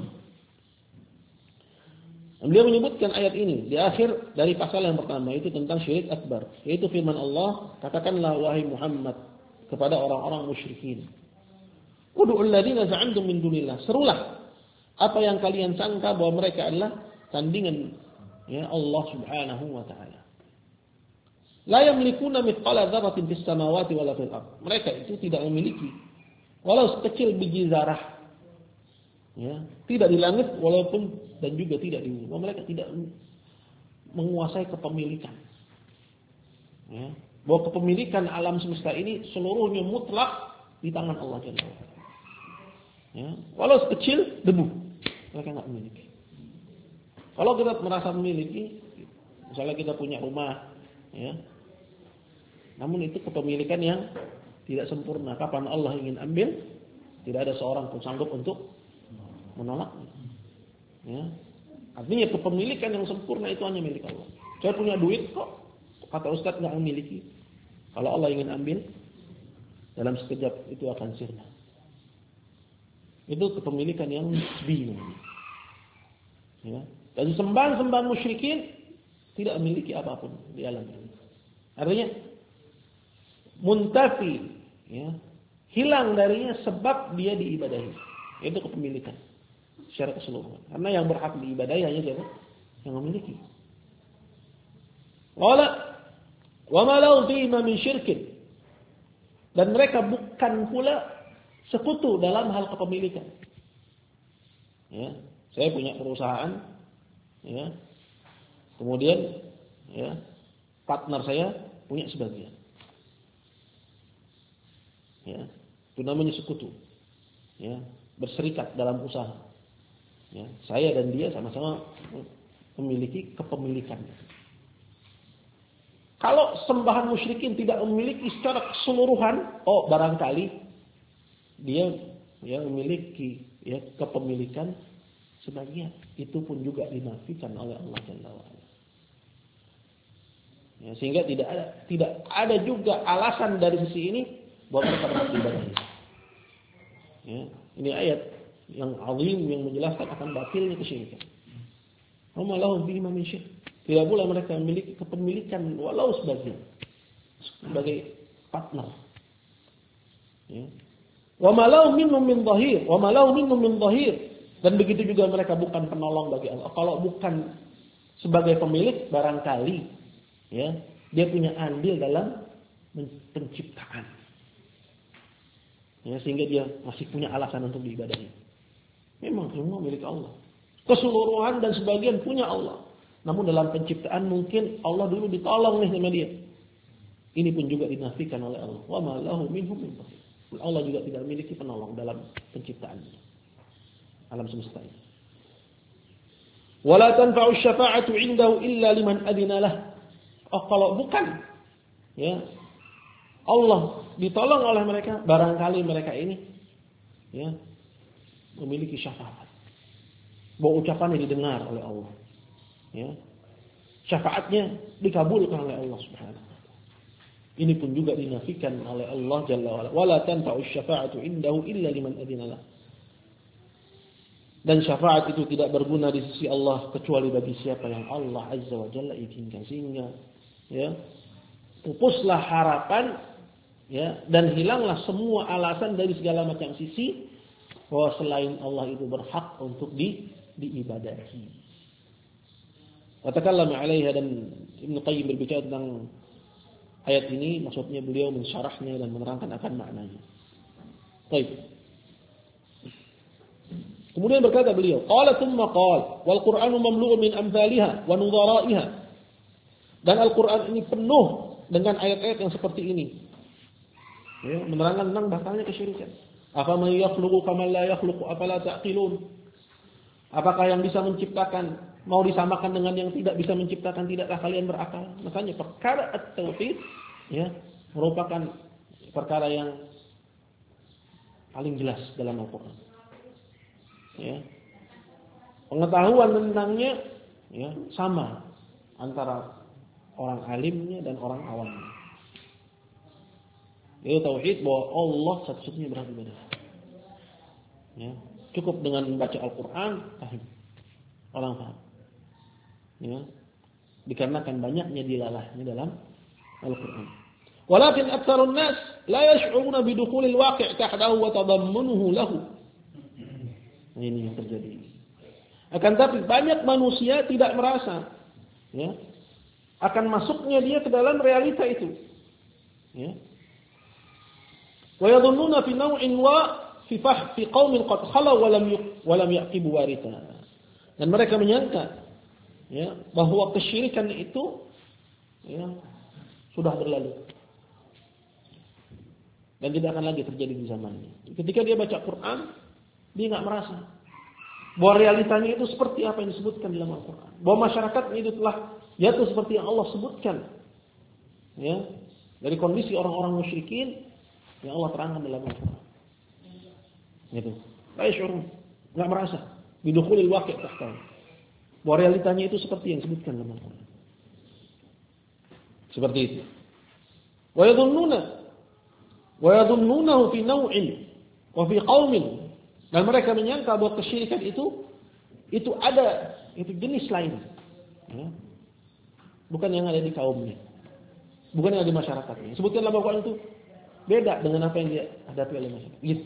Beliau menyebutkan ayat ini di akhir dari pasal yang pertama, itu tentang syirik akbar. Yaitu firman Allah, katakanlah wahai Muhammad kepada orang-orang musyrikin, "Ud'u alladziina za'amtum min dunillah." Serulah apa yang kalian sangka bahwa mereka adalah tandingan ya Allah Subhanahu wa taala. La yamlikuna mithqala dzarratin fis samawati wala fil ardh. Mereka itu tidak memiliki walau sekecil biji zarah. Ya, tidak di langit walaupun dan juga tidak di bumi. Mereka tidak menguasai kepemilikan. Ya, bahwa kepemilikan alam semesta ini seluruhnya mutlak di tangan Allah Jalla wa ala. Ya, walau sekecil debu mereka enggak memiliki. Kalau kita merasa memiliki, misalnya kita punya rumah, ya, namun itu kepemilikan yang tidak sempurna. Kapan Allah ingin ambil, tidak ada seorang pun sanggup untuk menolaknya. Ya. Artinya kepemilikan yang sempurna itu hanya milik Allah. Saya punya duit kok, kata Ustaz nggak memiliki. Kalau Allah ingin ambil, dalam sekejap itu akan sirna. Itu kepemilikan yang bingung. Ya. Dan sembahan-sembahan musyrikin tidak memiliki apapun di alam ini. Artinya muntafi, ya, hilang darinya sebab dia diibadahi. Itu kepemilikan secara keseluruhan. Karena yang berhak diibadahi hanya siapa? Yang memiliki. Wala wa ma lahu fihi min syirkin. Dan mereka bukan pula sekutu dalam hal kepemilikan. Ya, saya punya perusahaan, ya. Kemudian, ya, partner saya punya sebagian. Ya, itu namanya sekutu. Ya, berserikat dalam usaha. Ya, saya dan dia sama-sama memiliki kepemilikan. Kalau sembahan musyrikin tidak memiliki secara keseluruhan, oh barangkali dia ya memiliki ya kepemilikan sebagian. Itu pun juga dinafikan oleh Allah Jalla wa ala. Ya, sehingga tidak ada juga alasan dari sisi ini bahwa mereka berhak diibadahi. Ya, ini ayat yang azim yang menjelaskan akan batilnya kesyirikan. Wa lahum bihi min syirk. Tidak pula mereka memiliki kepemilikan walau sebagian sebagai partner. Ya. Wa ma lahum minhum min dhahir, wa ma lahum minhum min dhahir. Dan begitu juga mereka bukan penolong bagi Allah. Kalau bukan sebagai pemilik, barangkali ya, dia punya andil dalam penciptaan. Ya, sehingga dia masih punya alasan untuk diibadahi. Memang semua milik Allah. Keseluruhan dan sebagian punya Allah. Namun dalam penciptaan mungkin Allah dulu ditolong nih sama dia. Ini pun juga dinafikan oleh Allah. Wa ma lahu minhum min dhahir. Allah juga tidak memiliki penolong dalam penciptaan alam semesta ini. Wala tanfa'u syafa'atu 'indahu illa liman adina lah. Oh, kalau bukan ya Allah ditolong oleh mereka, barangkali mereka ini ya memiliki syafaat. Bahwa ucapannya didengar oleh Allah. Ya. Syafaatnya dikabulkan oleh Allah Subhanahu. Ini pun juga dinafikan oleh Allah Jalla wa ala. Wala tanfa'u syafa'atu 'indahu illa liman adina lah. Dan syafaat itu tidak berguna di sisi Allah kecuali bagi siapa yang Allah Azza wa Jalla izinkan. Sehingga ya pupuslah harapan ya dan hilanglah semua alasan dari segala macam sisi bahwa selain Allah itu berhak untuk diibadahi. Watakallama 'alaiha, dan Ibnu Qayyim berbicara tentang ayat ini, maksudnya beliau mensyarahnya dan menerangkan akan maknanya. Baik. Kemudian berkata beliau, qala thumma qala wal Qur'anu mamlu'un min amthaliha wa nudhara'iha. Dan Al-Qur'an ini penuh dengan ayat-ayat yang seperti ini. Ya, menerangkan tentang batalnya kesyirikan. Afaman yakhluqu kaman la yakhluqu afala ta'qilun? Apakah yang bisa menciptakan mau disamakan dengan yang tidak bisa menciptakan, tidakkah kalian berakal? Makanya perkara at-tauhid ya merupakan perkara yang paling jelas dalam Al-Qur'an. Ya. Pengetahuan tentangnya ya sama antara orang alimnya dan orang awamnya. Itu tauhid bahwa Allah satu-satunya berhak ibadah. Ya, cukup dengan membaca Al-Qur'an, paham. Orang paham. Ya. Dikarenakan banyaknya dilalahnya dalam Al-Qur'an. Walakin aktsarun nas la yash'uruna bi dukhulil waqi' tahdahu wa tadammunuhu lahu. Ini yang terjadi. Akan tapi banyak manusia tidak merasa ya, akan masuknya dia ke dalam realita itu. Ya. Wa yadhunnuna fi naw'in wa fi qaumin qad khala wa lam yaqibu waritha. Dan mereka menyangka ya, bahwa kesyirikan itu ya, sudah berlalu. Dan tidak akan lagi terjadi di zamannya. Ketika dia baca Quran, dia enggak merasa bahwa realitanya itu seperti apa yang disebutkan dalam Al-Quran. Bahwa masyarakatnya itu telah jatuh seperti yang Allah sebutkan. Ya, dari kondisi orang-orang musyrikin yang Allah terangkan dalam Al-Quran. Gitu. Enggak merasa. Bidukhulil waqi' tahtahu. Bahwa realitanya itu seperti yang disebutkan dalam Al-Quran. Seperti itu. Wa yadhunnunahu fi naw'in wa fi qaumin. Dan mereka menyangka bahwa kesyirikan itu ada, itu jenis lain. Ya. Bukan yang ada di kaumnya. Bukan yang ada di masyarakatnya. Sebutkan dalam Al-Quran itu beda dengan apa yang dihadapi oleh masyarakat. Gitu.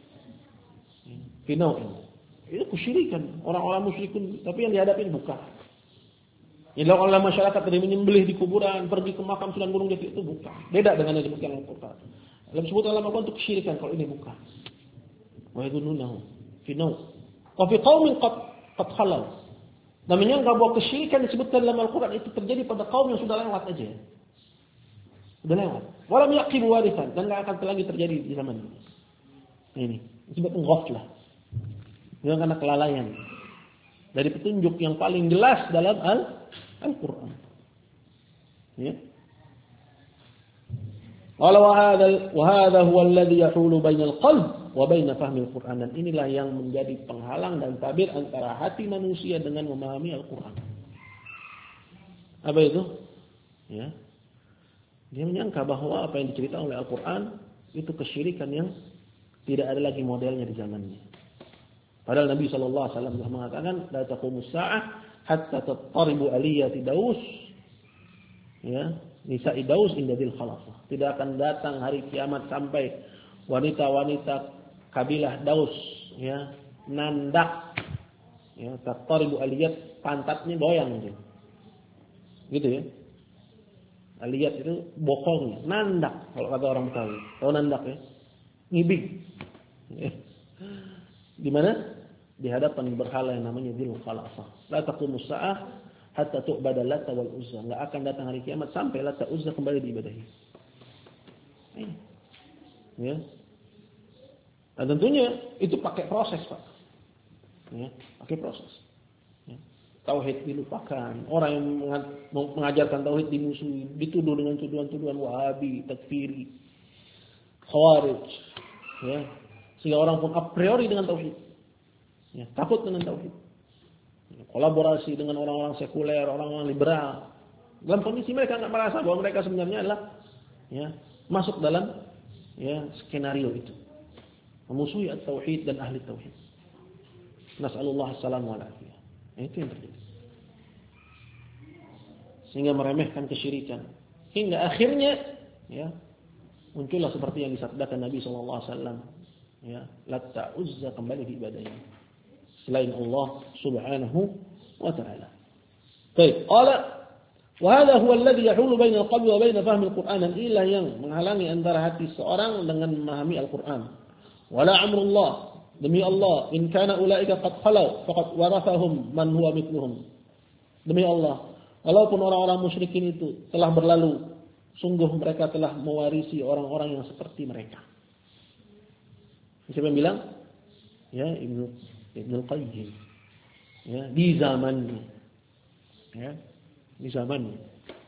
Finau ini. Itu kesyirikan. Orang-orang musyrikun. Tapi yang dihadapi bukan. Yang dilakukan oleh masyarakat dari menyembelih di kuburan, pergi ke makam Sunan Gunung Jati itu bukan. Beda dengan yang disebutkan dalam Al-Quran. Dalam sebutan dalam Al-Quran itu kesyirikan. Kalau ini bukan. Wa yadunnunahu fi naw wa fi qaumin qad khalau. Dan menyangka bahwa kesyirikan disebutkan dalam Al-Quran itu terjadi pada kaum yang sudah lewat aja. Sudah lewat. Walam yaqibu warithan, dan enggak akan lagi terjadi di zaman ini. Ini disebut ghaflah. Yang karena kelalaian dari petunjuk yang paling jelas dalam Al-Quran. Ya. Qala wa hadha huwa alladhi yahulu bainal qalb wa bain fahmi al-Qur'an. Dan inilah yang menjadi penghalang dan tabir antara hati manusia dengan memahami Al-Qur'an. Apa itu? Ya. Dia menyangka bahwa apa yang diceritakan oleh Al-Qur'an itu kesyirikan yang tidak ada lagi modelnya di zamannya. Padahal Nabi sallallahu alaihi wasallam telah mengatakan la taqumus sa'ah hatta tattaribu aliyati daus. Ya, nisa'i daus inda dzil khalafah. Tidak akan datang hari kiamat sampai wanita-wanita kabilah Daus ya nandak ya tattaribu aliyat, pantatnya goyang gitu ya. Aliyat itu bokongnya, nandak kalau kata orang Betawi. Tahu nandak ya? Ngibing. Ya. Di mana? Di hadapan berhala yang namanya Dzul Khalafah. La taqumus sa'ah hatta tu'bada Lata wal Uzza. Enggak akan datang hari kiamat sampai Lata Uzza kembali diibadahi. Ya. Dan tentunya itu pakai proses, Pak. Ya, pakai proses. Ya. Tauhid dilupakan. Orang yang mengajarkan tauhid dimusuhi, dituduh dengan tuduhan-tuduhan Wahabi, takfiri, Khawarij. Ya. Sehingga orang pun a priori dengan tauhid. Ya, takut dengan tauhid. Ya, kolaborasi dengan orang-orang sekuler, orang-orang liberal. Dalam kondisi mereka enggak merasa bahwa mereka sebenarnya adalah ya, masuk dalam ya skenario itu. Memusuhi at-tauhid dan ahli tauhid. Nas'alullah as-salamu wal afiyah. Itu yang terjadi. Sehingga meremehkan kesyirikan. Hingga akhirnya ya muncullah seperti yang disabdakan Nabi sallallahu alaihi wasallam, ya, Lata Uzza kembali diibadahi selain Allah Subhanahu wa taala. Baik, qala wa hadha huwa alladhi yahulu bainal qalbi wa bain fahmi al-Qur'an. Inilah yang menghalangi antara hati seorang dengan memahami Al-Qur'an. Wala amrullah Demi Allah, in kana ulaika qad khalau faqad warathahum man huwa mithluhum. Demi Allah, walaupun orang-orang musyrikin itu telah berlalu, sungguh mereka telah mewarisi orang-orang yang seperti mereka. Siapa yang bilang? Ya, Ibnu Qayyim. Ya, di zamannya. Ya, di zamannya.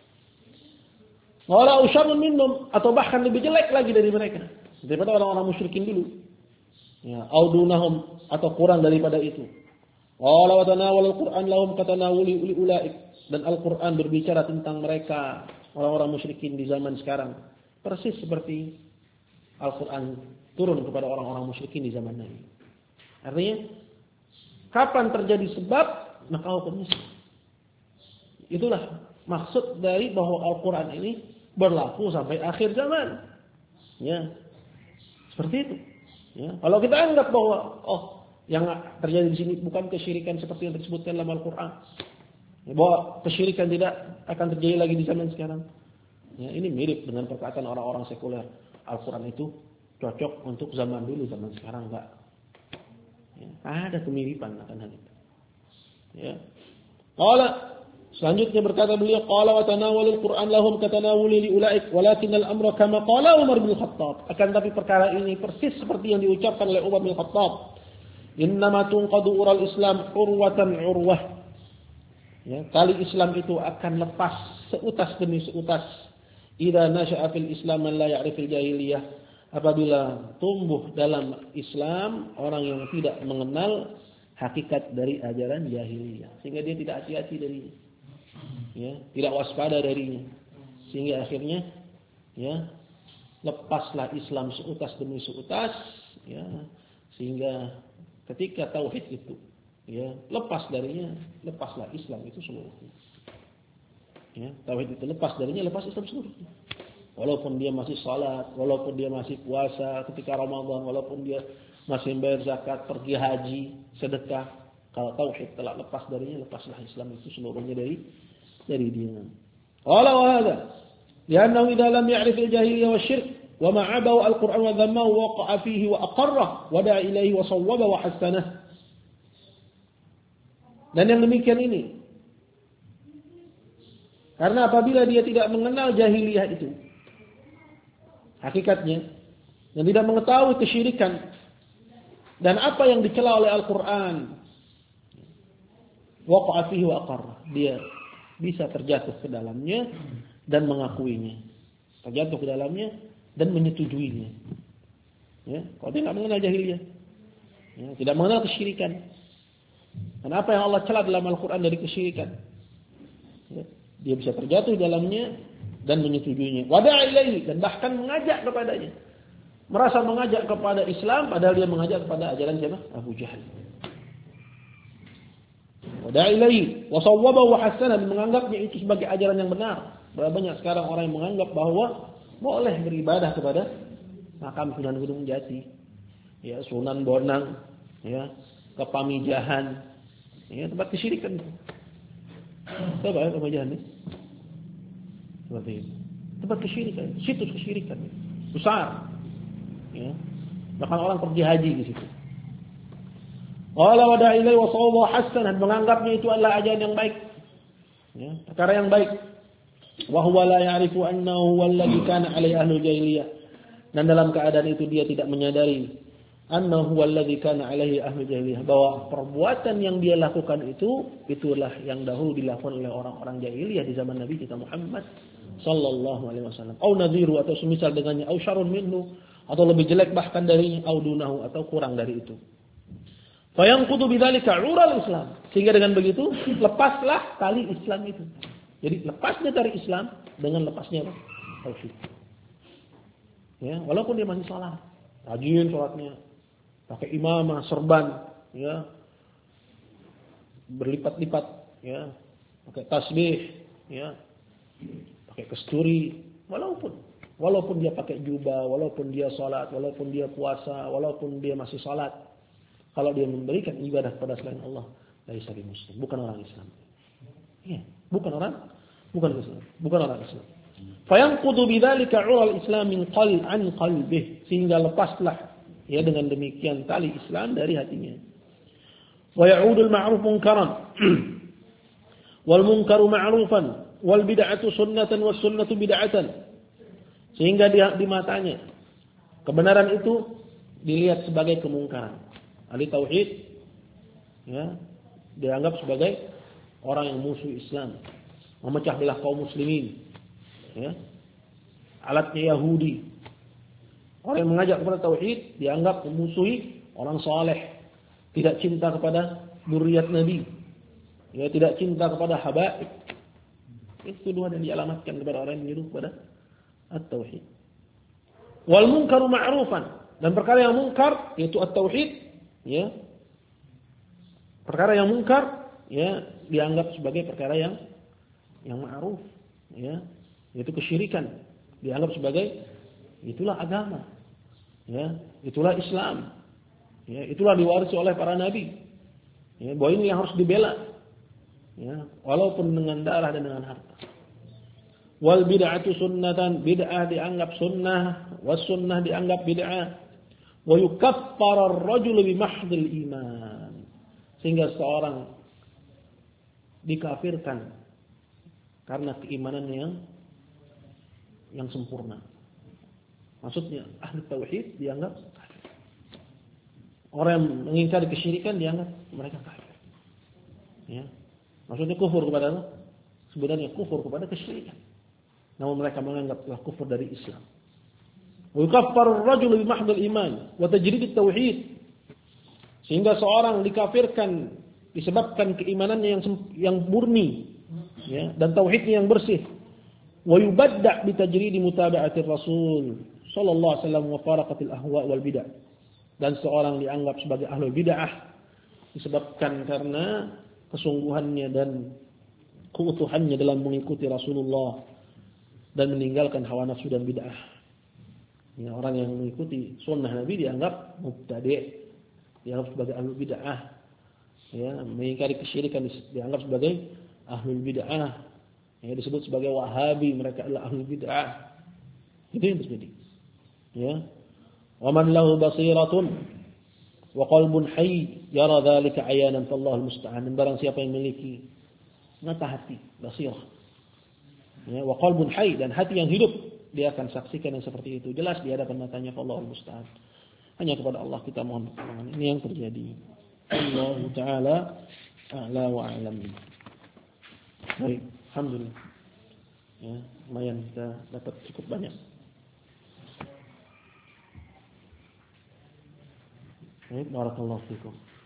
Wala usyarrun minhum, atau bahkan lebih jelek lagi dari mereka, daripada orang-orang musyrikin dulu. Ya, audunahum, atau kurang daripada itu. Wala watanawal al-Qur'an lahum katanawuli ulaik, dan Al-Qur'an berbicara tentang mereka orang-orang musyrikin di zaman sekarang persis seperti Al-Qur'an turun kepada orang-orang musyrikin di zaman Nabi. Artinya kapan terjadi sebab maka hukumnya sebab. Itulah maksud dari bahwa Al-Qur'an ini berlaku sampai akhir zaman. Ya. Seperti itu. Ya. Kalau kita anggap bahwa yang terjadi di sini bukan kesyirikan seperti yang disebutkan dalam Al-Qur'an. Ya, bahwa kesyirikan tidak akan terjadi lagi di zaman sekarang. Ya, ini mirip dengan perkataan orang-orang sekuler. Al-Qur'an itu cocok untuk zaman dulu, zaman sekarang enggak. Ya, ada kemiripan akan hal itu. Ya. Selanjutnya berkata beliau, qala wa tanawalul Qur'an lahum katanawuli li ulaik walakin al-amra kama qala Umar bin Khattab. Akan tapi perkara ini persis seperti yang diucapkan oleh Umar bin Khattab. Innama tunqadu ural Islam urwatan urwah. Ya, tali Islam itu akan lepas seutas demi seutas. Idza nasha'a fil Islam man la ya'rifil jahiliyah. Apabila tumbuh dalam Islam orang yang tidak mengenal hakikat dari ajaran jahiliyah, sehingga dia tidak hati-hati darinya. Ya, tidak waspada darinya. Sehingga akhirnya ya, lepaslah Islam seutas demi seutas, ya, sehingga ketika tauhid itu ya lepas darinya, lepaslah Islam itu seluruhnya. Ya, tauhid itu lepas darinya, lepas Islam seluruhnya. Walaupun dia masih salat, walaupun dia masih puasa ketika Ramadan, walaupun dia masih membayar zakat, pergi haji, sedekah, kalau tauhid telah lepas darinya, lepaslah Islam itu seluruhnya dari dia. Qala wa hadha li'annahu idza lam ya'rif al-jahiliyah wa syirk wa ma 'abahu al-Qur'an wa dhammahu wa waqa'a fihi wa aqarrah wa da'a ilayhi wa sawwaba wa hasanah. Dan yang demikian ini karena apabila dia tidak mengenal jahiliyah itu hakikatnya dan tidak mengetahui kesyirikan dan apa yang dicela oleh Al-Qur'an, waqa'a fihi wa aqarrah, dia bisa terjatuh ke dalamnya dan mengakuinya, terjatuh ke dalamnya dan menyetujuinya. Ya, kalau dia tidak mengenal jahiliyah, ya, tidak mengenal kesyirikan, dan apa yang Allah cela dalam Al-Quran dari kesyirikan, ya, dia bisa terjatuh dalamnya dan menyetujuinya. Wada'a ilaihi, dan bahkan mengajak kepadanya, merasa mengajak kepada Islam, padahal dia mengajak kepada ajaran siapa? Abu Jahal. Wada'a ilaihi wa sawwaba wa hasana, menganggapnya itu sebagai ajaran yang benar. Berapa banyak sekarang orang yang menganggap bahwa boleh beribadah kepada makam Sunan Gunung Jati, ya, Sunan Bonang, ya, ke Pamijahan, ya, tempat kesyirikan. Coba ya, Pamijahan ini. Seperti itu. Tempat kesyirikan, situs kesyirikan besar. Ya. Bahkan orang pergi haji di situ. Qala wada'a ilaihi wa sawwa hasanan, menganggapnya itu adalah ajaran yang baik. Ya, perkara yang baik. Wa huwa la ya'rifu annahu alladhi kana 'alaihi ahlul jahiliyah. Dan dalam keadaan itu dia tidak menyadari annahu alladhi kana 'alaihi ahlul jahiliyah, bahwa perbuatan yang dia lakukan itulah yang dahulu dilakukan oleh orang-orang jahiliyah di zaman Nabi kita Muhammad sallallahu alaihi wasallam. Au nadhiru, atau semisal dengannya, au syarrun minhu, atau lebih jelek bahkan darinya, au dunahu, atau kurang dari itu. Fayanqudu bidzalika 'ural Islam, sehingga dengan begitu lepaslah tali Islam itu. Jadi lepasnya dari Islam dengan lepasnya apa? Tauhid. Ya, walaupun dia masih salat, rajin salatnya, pakai imamah, serban, ya, berlipat-lipat, ya, pakai tasbih, ya, pakai kesturi, walaupun dia pakai jubah, walaupun dia salat, walaupun dia puasa, walaupun dia masih salat, kalau dia memberikan ibadah kepada selain Allah, laisa muslim, bukan orang Islam. Ya, bukan orang Islam. Fayanqudu bidzalika 'ural Islam min an qalbih, sehingga lepaslah Ya, dengan demikian tali Islam dari hatinya. Wa ya'udul ma'ruf munkaran wal munkaru ma'rufan wal bid'atu sunnatan was sunnatu bid'atan. Sehingga di matanya kebenaran itu dilihat sebagai kemungkaran. Ahli tauhid ya, dianggap sebagai orang yang musuh Islam, memecah belah kaum muslimin. Ya. Alatnya Yahudi. Orang yang mengajak kepada tauhid dianggap memusuhi orang saleh, tidak cinta kepada dzurriyyat Nabi. Ya, tidak cinta kepada habaib. Itu dua yang dialamatkan kepada orang yang menyuruh kepada at-tauhid. Wal munkaru ma'rufan, dan perkara yang mungkar yaitu at-tauhid, ya. Perkara yang mungkar ya dianggap sebagai perkara yang ma'ruf, ya. Yaitu kesyirikan, dianggap sebagai itulah agama. Ya, itulah Islam. Ya, itulah diwarisi oleh para nabi. Ya, bahwa ini yang harus dibela. Ya, walaupun dengan darah dan dengan harta. Wal bid'atu sunnatan, bid'ah dianggap sunnah, was sunnah dianggap bid'ah. Wa yukaffara ar-rajulu bi mahdhil iman. Sehingga seorang dikafirkan karena keimanan yang sempurna. Maksudnya ahli tauhid dianggap kafir. Orang yang mengingkari kesyirikan dianggap mereka kafir. Ya. Maksudnya kufur kepada apa? Sebenarnya kufur kepada kesyirikan. Namun mereka menganggap telah kufur dari Islam. Wa yukaffaru ar-rajulu bi mahdhil iman wa tajrid at-tauhid. Sehingga seorang dikafirkan disebabkan keimanannya yang murni, ya, dan tauhidnya yang bersih. Wa yubadda' bi tajrid mutaba'atir rasul sallallahu alaihi wasallam wa faraqatil ahwa wal bid'ah. Dan seorang dianggap sebagai ahlul bid'ah disebabkan karena kesungguhannya dan keutuhannya dalam mengikuti Rasulullah dan meninggalkan hawa nafsu dan bid'ah. Ya, orang yang mengikuti sunnah Nabi dianggap mubtadi', dianggap sebagai ahlul bid'ah. Ya, mengingkari kesyirikan dianggap sebagai ahlul bid'ah. Ya, disebut sebagai Wahabi, mereka adalah ahlul bid'ah. Itu yang terjadi. Ya. Wa man lahu basiratun wa qalbun hayy yara dzalika ayanan fallahu musta'an. Barang siapa yang memiliki mata hati, basirah. Ya, wa qalbun hayy, dan hati yang hidup, dia akan saksikan yang seperti itu jelas di hadapan matanya, fallahu musta'an. Hanya kepada Allah kita mohon pertolongan. Ini yang terjadi. Allah taala a'la wa a'lam. Baik, alhamdulillah. Ya, lumayan kita dapat cukup banyak. Baik, barakallahu fikum.